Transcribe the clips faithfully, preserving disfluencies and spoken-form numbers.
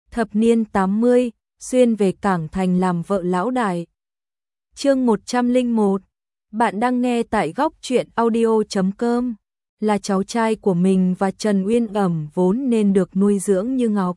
Thập niên tám mươi, xuyên về Cảng Thành làm vợ lão đại. Chương một trăm lẻ một. Bạn đang nghe tại góc truyện audio chấm com. Là cháu trai của mình và Trần Uyên Ẩm vốn nên được nuôi dưỡng như ngọc.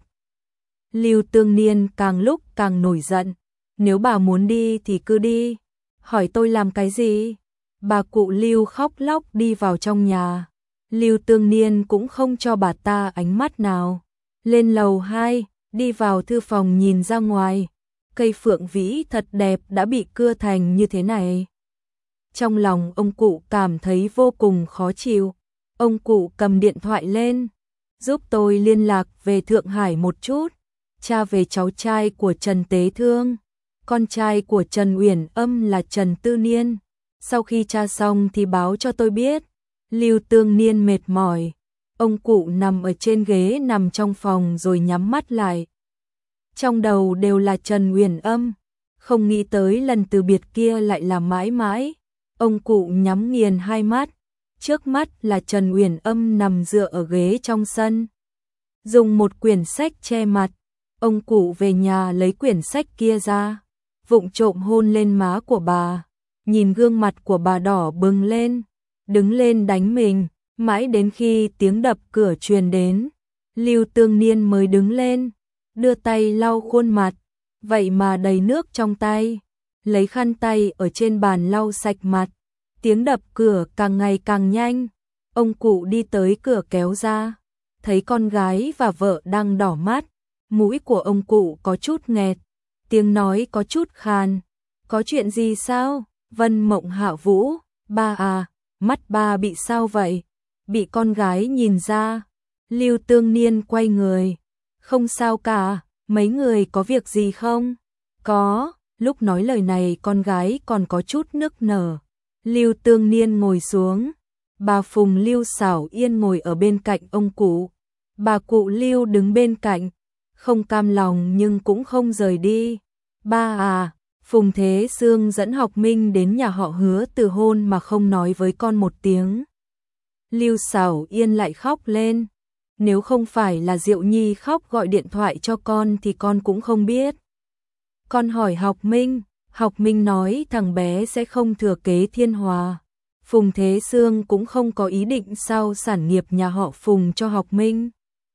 Lưu Tương Niên càng lúc càng nổi giận. Nếu bà muốn đi thì cứ đi. Hỏi tôi làm cái gì? Bà cụ Lưu khóc lóc đi vào trong nhà. Lưu Tương Niên cũng không cho bà ta ánh mắt nào. Lên lầu hai, đi vào thư phòng nhìn ra ngoài. Cây phượng vĩ thật đẹp đã bị cưa thành như thế này. Trong lòng ông cụ cảm thấy vô cùng khó chịu. Ông cụ cầm điện thoại lên. Giúp tôi liên lạc về Thượng Hải một chút. Cha về cháu trai của Trần Tế Thương. Con trai của Trần Uyển Âm là Trần Tư Niên. Sau khi tra xong thì báo cho tôi biết. Lưu Tương Niên mệt mỏi. Ông cụ nằm ở trên ghế nằm trong phòng rồi nhắm mắt lại. Trong đầu đều là Trần Uyển Âm. Không nghĩ tới lần từ biệt kia lại là mãi mãi. Ông cụ nhắm nghiền hai mắt. Trước mắt là Trần Uyển Âm nằm dựa ở ghế trong sân. Dùng một quyển sách che mặt. Ông cụ về nhà lấy quyển sách kia ra. Vụng trộm hôn lên má của bà. Nhìn gương mặt của bà đỏ bừng lên. Đứng lên đánh mình. Mãi đến khi tiếng đập cửa truyền đến. Lưu Tương Niên mới đứng lên. Đưa tay lau khuôn mặt. Vậy mà đầy nước trong tay. Lấy khăn tay ở trên bàn lau sạch mặt. Tiếng đập cửa càng ngày càng nhanh. Ông cụ đi tới cửa kéo ra. Thấy con gái và vợ đang đỏ mắt. Mũi của ông cụ có chút nghẹt. Tiếng nói có chút khàn. Có chuyện gì sao? Vân Mộng Hạ Vũ. Ba à, mắt ba bị sao vậy? Bị con gái nhìn ra. Lưu Tương Niên quay người. Không sao cả, mấy người có việc gì không? Có, lúc nói lời này con gái còn có chút nức nở. Lưu Tương Niên ngồi xuống. Bà Phùng Lưu Xảo Yên ngồi ở bên cạnh ông cụ. Bà cụ Lưu đứng bên cạnh. Không cam lòng nhưng cũng không rời đi. Ba à, Phùng Thế Sương dẫn Học Minh đến nhà họ Hứa từ hôn mà không nói với con một tiếng. Lưu Xảo Yên lại khóc lên. Nếu không phải là Diệu Nhi khóc gọi điện thoại cho con thì con cũng không biết. Con hỏi Học Minh, Học Minh nói thằng bé sẽ không thừa kế Thiên Hòa. Phùng Thế Sương cũng không có ý định sau sản nghiệp nhà họ Phùng cho Học Minh.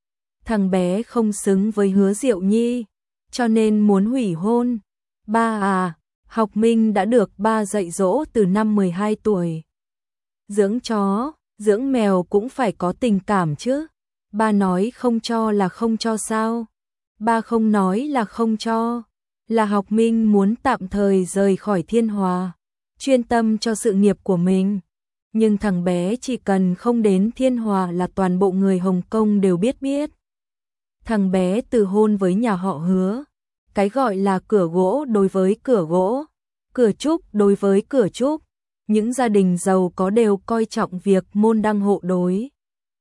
Thằng bé không xứng với Hứa Diệu Nhi, cho nên muốn hủy hôn. Ba à, Học Minh đã được ba dạy dỗ từ năm mười hai tuổi. Dưỡng chó, dưỡng mèo cũng phải có tình cảm chứ. Ba nói không cho là không cho sao? Ba không nói là không cho. Là Học Minh muốn tạm thời rời khỏi Thiên Hòa, chuyên tâm cho sự nghiệp của mình. Nhưng thằng bé chỉ cần không đến Thiên Hòa là toàn bộ người Hồng Kông đều biết biết. Thằng bé từ hôn với nhà họ Hứa. Cái gọi là cửa gỗ đối với cửa gỗ, cửa trúc đối với cửa trúc. Những gia đình giàu có đều coi trọng việc môn đăng hộ đối.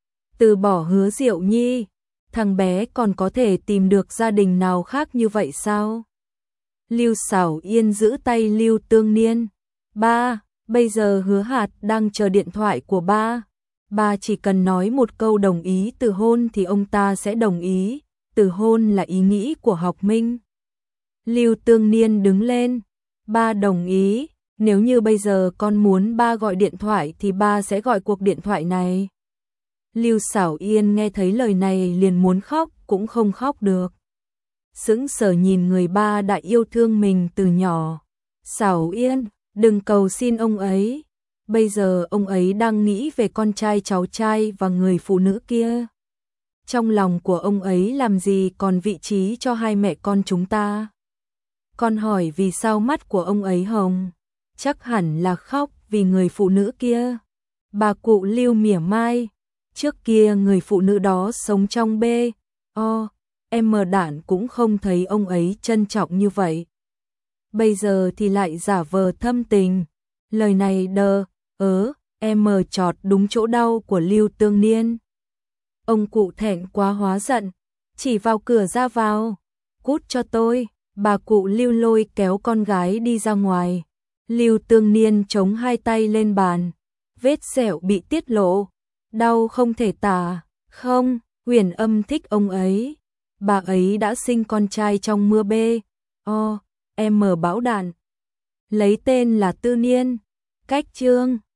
Từ bỏ Hứa Diệu Nhi, thằng bé còn có thể tìm được gia đình nào khác như vậy sao? Lưu Xảo Yên giữ tay Lưu Tương Niên. Ba, bây giờ Hứa Hạt đang chờ điện thoại của ba. Ba chỉ cần nói một câu đồng ý từ hôn thì ông ta sẽ đồng ý. Từ hôn là ý nghĩ của Học Minh. Lưu Tương Niên đứng lên. Ba đồng ý. Nếu như bây giờ con muốn ba gọi điện thoại thì ba sẽ gọi cuộc điện thoại này. Lưu Xảo Yên nghe thấy lời này liền muốn khóc cũng không khóc được. Sững sờ nhìn người ba đã yêu thương mình từ nhỏ. Xảo Yên, đừng cầu xin ông ấy. Bây giờ ông ấy đang nghĩ về con trai cháu trai và người phụ nữ kia. Trong lòng của ông ấy làm gì còn vị trí cho hai mẹ con chúng ta. Con hỏi vì sao mắt của ông ấy hồng. Chắc hẳn là khóc vì người phụ nữ kia. Bà cụ Lưu mỉa mai. Trước kia người phụ nữ đó sống trong bê, o, em đản cũng không thấy ông ấy trân trọng như vậy. Bây giờ thì lại giả vờ thâm tình. Lời này đờ, ớ, em chọt đúng chỗ đau của Lưu Tương Niên. Ông cụ thẹn quá hóa giận, chỉ vào cửa ra vào. Cút cho tôi, bà cụ Lưu lôi kéo con gái đi ra ngoài. Lưu Tương Niên chống hai tay lên bàn. Vết sẹo bị tiết lộ. Đau không thể tả. Không, Uyển Âm thích ông ấy. bà ấy đã sinh con trai trong mưa B O M bão đạn, lấy tên là Tư Niên, cách chương